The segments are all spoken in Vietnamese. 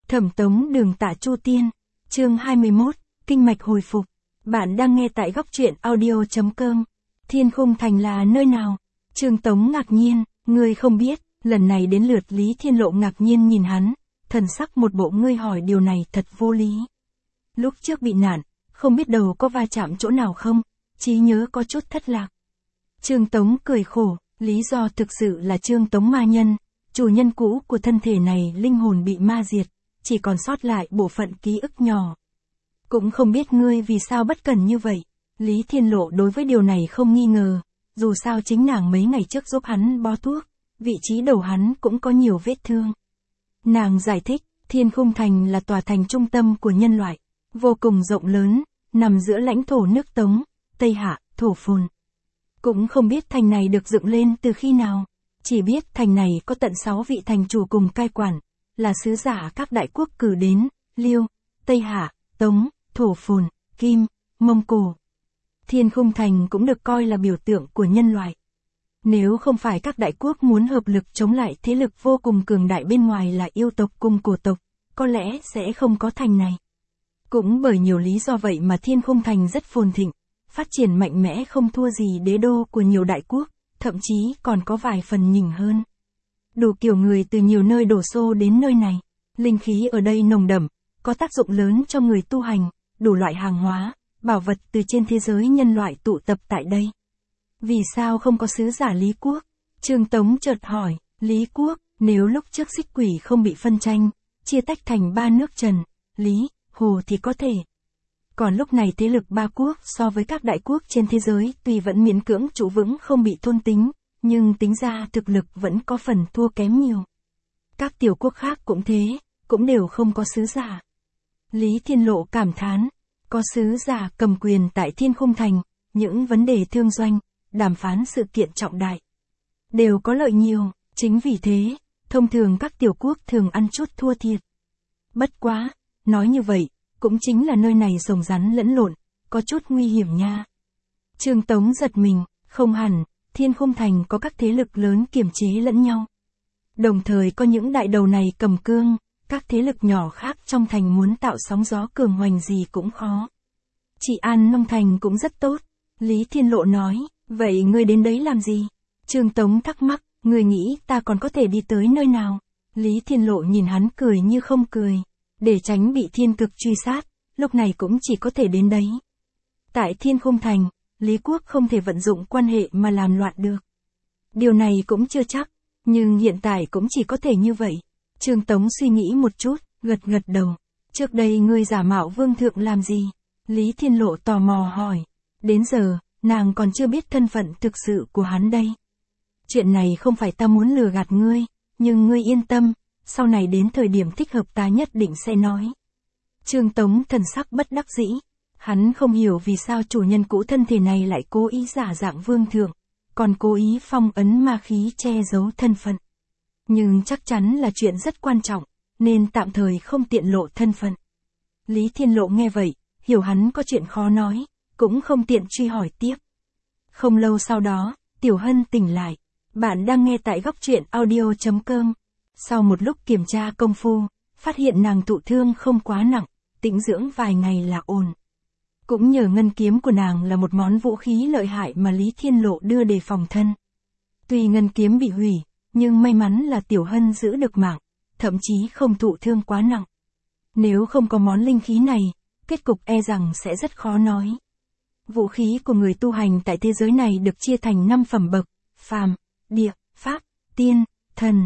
Thẩm Tống Đường Tạ Chu Tiên, chương 21, Kinh mạch hồi phục. Bạn đang nghe tại góc truyện audio.com. Thiên Khung Thành là nơi nào? Trương Tống ngạc nhiên, ngươi không biết. Lần này đến lượt Lý Thiên Lộ ngạc nhiên nhìn hắn, thần sắc một bộ ngươi hỏi điều này thật vô lý. Lúc trước bị nạn, không biết đầu có va chạm chỗ nào không, trí nhớ có chút thất lạc. Trương Tống cười khổ, lý do thực sự là Trương Tống ma nhân, chủ nhân cũ của thân thể này linh hồn bị ma diệt, chỉ còn sót lại bộ phận ký ức nhỏ. Cũng không biết ngươi vì sao bất cần như vậy. Lý Thiên Lộ đối với điều này không nghi ngờ, dù sao chính nàng mấy ngày trước giúp hắn bó thuốc, vị trí đầu hắn cũng có nhiều vết thương. Nàng giải thích, Thiên Khung Thành là tòa thành trung tâm của nhân loại, vô cùng rộng lớn, nằm giữa lãnh thổ nước Tống, Tây Hạ, Thổ Phồn. Cũng không biết thành này được dựng lên từ khi nào, chỉ biết thành này có tận 6 vị thành chủ cùng cai quản, là sứ giả các đại quốc cử đến, Liêu, Tây Hạ, Tống, Thổ Phồn, Kim, Mông Cổ. Thiên Khung Thành cũng được coi là biểu tượng của nhân loại. Nếu không phải các đại quốc muốn hợp lực chống lại thế lực vô cùng cường đại bên ngoài là yêu tộc cùng cổ tộc, có lẽ sẽ không có thành này. Cũng bởi nhiều lý do vậy mà Thiên Khung Thành rất phồn thịnh, phát triển mạnh mẽ không thua gì đế đô của nhiều đại quốc, thậm chí còn có vài phần nhỉnh hơn. Đủ kiểu người từ nhiều nơi đổ xô đến nơi này, linh khí ở đây nồng đậm, có tác dụng lớn cho người tu hành, đủ loại hàng hóa, bảo vật từ trên thế giới nhân loại tụ tập tại đây. Vì sao không có sứ giả Lý Quốc? Trương Tống chợt hỏi, Lý Quốc, nếu lúc trước Xích Quỷ không bị phân tranh, chia tách thành 3 nước Trần, Lý, Hồ thì có thể. Còn lúc này thế lực 3 quốc so với các đại quốc trên thế giới tuy vẫn miễn cưỡng trụ vững không bị thôn tính, nhưng tính ra thực lực vẫn có phần thua kém nhiều. Các tiểu quốc khác cũng thế, cũng đều không có sứ giả. Lý Thiên Lộ cảm thán, có sứ giả cầm quyền tại Thiên Khung Thành, những vấn đề thương doanh, đàm phán sự kiện trọng đại, đều có lợi nhiều, chính vì thế, thông thường các tiểu quốc thường ăn chút thua thiệt. Bất quá, nói như vậy, cũng chính là nơi này rồng rắn lẫn lộn, có chút nguy hiểm nha. Trương Tống giật mình, không hẳn, Thiên Khung Thành có các thế lực lớn kiềm chế lẫn nhau. Đồng thời có những đại đầu này cầm cương, các thế lực nhỏ khác trong thành muốn tạo sóng gió cường hoành gì cũng khó. Trị an nông thành cũng rất tốt, Lý Thiên Lộ nói, vậy ngươi đến đấy làm gì? Trương Tống thắc mắc, ngươi nghĩ ta còn có thể đi tới nơi nào? Lý Thiên Lộ nhìn hắn cười như không cười, để tránh bị thiên cực truy sát, lúc này cũng chỉ có thể đến đấy. Tại Thiên Khung Thành, Lý Quốc không thể vận dụng quan hệ mà làm loạn được. Điều này cũng chưa chắc, nhưng hiện tại cũng chỉ có thể như vậy. Trương Tống suy nghĩ một chút, gật gật đầu. Trước đây ngươi giả mạo vương thượng làm gì? Lý Thiên Lộ tò mò hỏi. Đến giờ, nàng còn chưa biết thân phận thực sự của hắn đây. Chuyện này không phải ta muốn lừa gạt ngươi, nhưng ngươi yên tâm, sau này đến thời điểm thích hợp ta nhất định sẽ nói. Trương Tống thần sắc bất đắc dĩ. Hắn không hiểu vì sao chủ nhân cũ thân thể này lại cố ý giả dạng vương thượng, còn cố ý phong ấn ma khí che giấu thân phận. Nhưng chắc chắn là chuyện rất quan trọng, nên tạm thời không tiện lộ thân phận. Lý Thiên Lộ nghe vậy, hiểu hắn có chuyện khó nói, cũng không tiện truy hỏi tiếp. Không lâu sau đó, Tiểu Hân tỉnh lại. Bạn đang nghe tại góc truyện audio.com. Sau một lúc kiểm tra công phu, phát hiện nàng thụ thương không quá nặng, tĩnh dưỡng vài ngày là ổn. Cũng nhờ ngân kiếm của nàng là một món vũ khí lợi hại mà Lý Thiên Lộ đưa để phòng thân. Tuy ngân kiếm bị hủy, nhưng may mắn là Tiểu Hân giữ được mạng, thậm chí không thụ thương quá nặng. Nếu không có món linh khí này, kết cục e rằng sẽ rất khó nói. Vũ khí của người tu hành tại thế giới này được chia thành 5 phẩm bậc, phàm, địa, pháp, tiên, thần.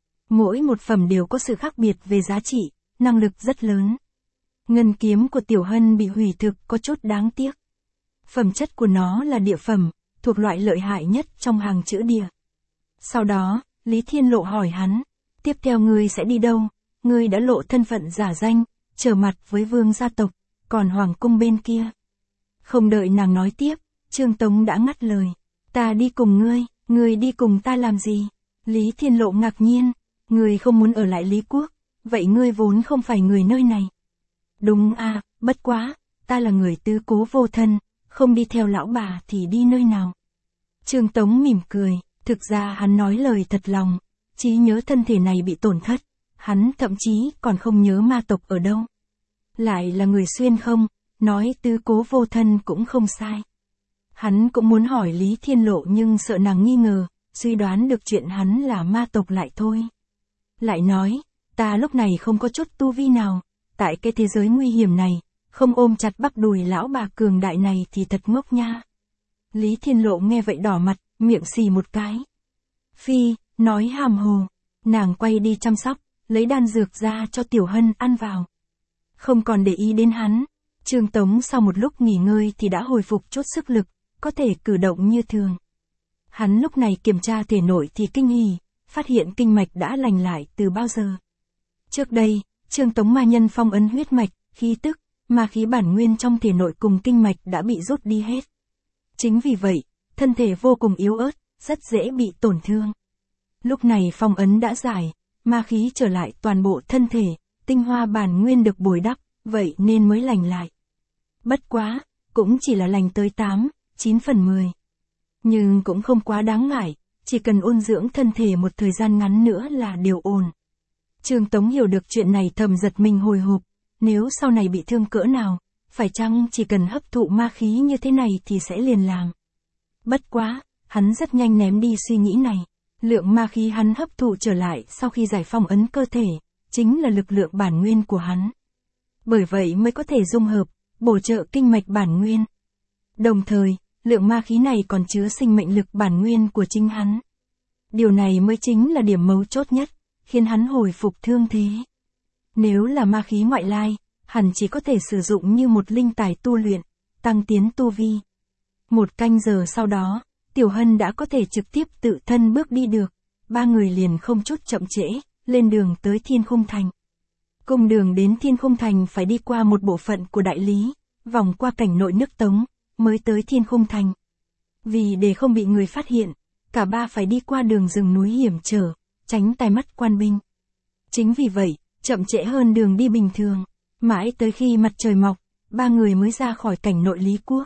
Mỗi một phẩm đều có sự khác biệt về giá trị, năng lực rất lớn. Ngân kiếm của Tiểu Hân bị hủy thực có chút đáng tiếc. Phẩm chất của nó là địa phẩm, thuộc loại lợi hại nhất trong hàng chữ địa. Sau đó, Lý Thiên Lộ hỏi hắn, tiếp theo ngươi sẽ đi đâu? Ngươi đã lộ thân phận giả danh, trở mặt với vương gia tộc, còn hoàng cung bên kia. Không đợi nàng nói tiếp, Trương Tống đã ngắt lời. Ta đi cùng ngươi đi cùng ta làm gì? Lý Thiên Lộ ngạc nhiên, ngươi không muốn ở lại Lý Quốc, vậy ngươi vốn không phải người nơi này. Đúng à, bất quá, ta là người tứ cố vô thân, không đi theo lão bà thì đi nơi nào? Trương Tống mỉm cười, thực ra hắn nói lời thật lòng, trí nhớ thân thể này bị tổn thất, Hắn thậm chí còn không nhớ ma tộc ở đâu. Lại là người xuyên không, nói tứ cố vô thân cũng không sai. Hắn cũng muốn hỏi Lý Thiên Lộ nhưng sợ nàng nghi ngờ, suy đoán được chuyện hắn là ma tộc lại thôi. Lại nói, ta lúc này không có chút tu vi nào, tại cái thế giới nguy hiểm này, không ôm chặt bắp đùi lão bà cường đại này thì thật ngốc nha. Lý Thiên Lộ nghe vậy đỏ mặt, miệng xì một cái. Phi, nói hàm hồ, nàng quay đi chăm sóc, lấy đan dược ra cho Tiểu Hân ăn vào. Không còn để ý đến hắn, Trương Tống sau một lúc nghỉ ngơi thì đã hồi phục chút sức lực, có thể cử động như thường. Hắn lúc này kiểm tra thể nội thì kinh hỉ, phát hiện kinh mạch đã lành lại từ bao giờ. Trước đây, Trương Tống ma nhân phong ấn huyết mạch, khí tức, ma khí bản nguyên trong thể nội cùng kinh mạch đã bị rút đi hết. Chính vì vậy, thân thể vô cùng yếu ớt, rất dễ bị tổn thương. Lúc này phong ấn đã giải, ma khí trở lại toàn bộ thân thể, tinh hoa bản nguyên được bồi đắp, vậy nên mới lành lại. Bất quá, cũng chỉ là lành tới 8-9 phần 10. Nhưng cũng không quá đáng ngại, chỉ cần ôn dưỡng thân thể một thời gian ngắn nữa là điều ổn. Trương Tống hiểu được chuyện này thầm giật mình hồi hộp, nếu sau này bị thương cỡ nào, phải chăng chỉ cần hấp thụ ma khí như thế này thì sẽ liền làm. Bất quá, hắn rất nhanh ném đi suy nghĩ này. Lượng ma khí hắn hấp thụ trở lại sau khi giải phong ấn cơ thể, chính là lực lượng bản nguyên của hắn. Bởi vậy mới có thể dung hợp, bổ trợ kinh mạch bản nguyên. Đồng thời, lượng ma khí này còn chứa sinh mệnh lực bản nguyên của chính hắn. Điều này mới chính là điểm mấu chốt nhất, khiến hắn hồi phục thương thế. Nếu là ma khí ngoại lai, hẳn chỉ có thể sử dụng như một linh tài tu luyện, tăng tiến tu vi. 1 canh giờ sau đó, Tiểu Hân đã có thể trực tiếp tự thân bước đi được, 3 người liền không chút chậm trễ, lên đường tới Thiên Khung Thành. Cung đường đến Thiên Khung Thành phải đi qua một bộ phận của đại lý, vòng qua cảnh nội nước Tống, mới tới Thiên Khung Thành. Vì để không bị người phát hiện, cả ba phải đi qua đường rừng núi hiểm trở, tránh tai mắt quan binh. Chính vì vậy, chậm trễ hơn đường đi bình thường, mãi tới khi mặt trời mọc, 3 người mới ra khỏi cảnh nội Lý Quốc.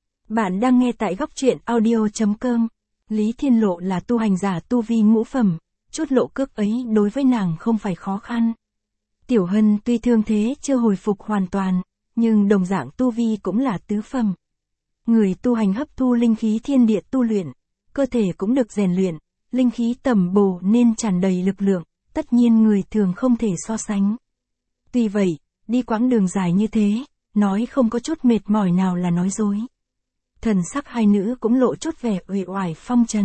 Bạn đang nghe tại góc truyện audio.com. Lý Thiên Lộ là tu hành giả tu vi ngũ phẩm, chút lộ cước ấy đối với nàng không phải khó khăn. Tiểu Hân tuy thương thế chưa hồi phục hoàn toàn, nhưng đồng dạng tu vi cũng là tứ phẩm. Người tu hành hấp thu linh khí thiên địa tu luyện, cơ thể cũng được rèn luyện, linh khí tầm bổ nên tràn đầy lực lượng, tất nhiên người thường không thể so sánh. Tuy vậy, đi quãng đường dài như thế, nói không có chút mệt mỏi nào là nói dối. Thần sắc hai nữ cũng lộ chút vẻ uể oải phong trần.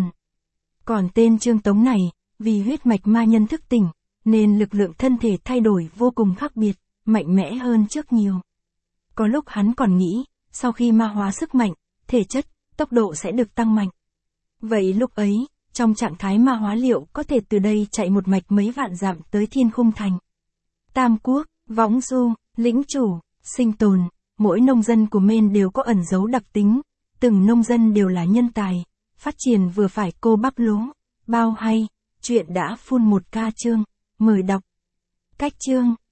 Còn tên Trương Tống này, vì huyết mạch ma nhân thức tỉnh, nên lực lượng thân thể thay đổi vô cùng khác biệt, mạnh mẽ hơn trước nhiều. Có lúc hắn còn nghĩ, sau khi ma hóa sức mạnh, thể chất, tốc độ sẽ được tăng mạnh. Vậy lúc ấy, trong trạng thái ma hóa liệu có thể từ đây chạy một mạch mấy vạn dặm tới Thiên Khung Thành. Tam Quốc, Võng Du, Lĩnh Chủ, Sinh Tồn, mỗi nông dân của Mên đều có ẩn dấu đặc tính. Từng nông dân đều là nhân tài, phát triển vừa phải cô bắp lúa, bao hay, chuyện đã full 1K chương, mời đọc. Cách chương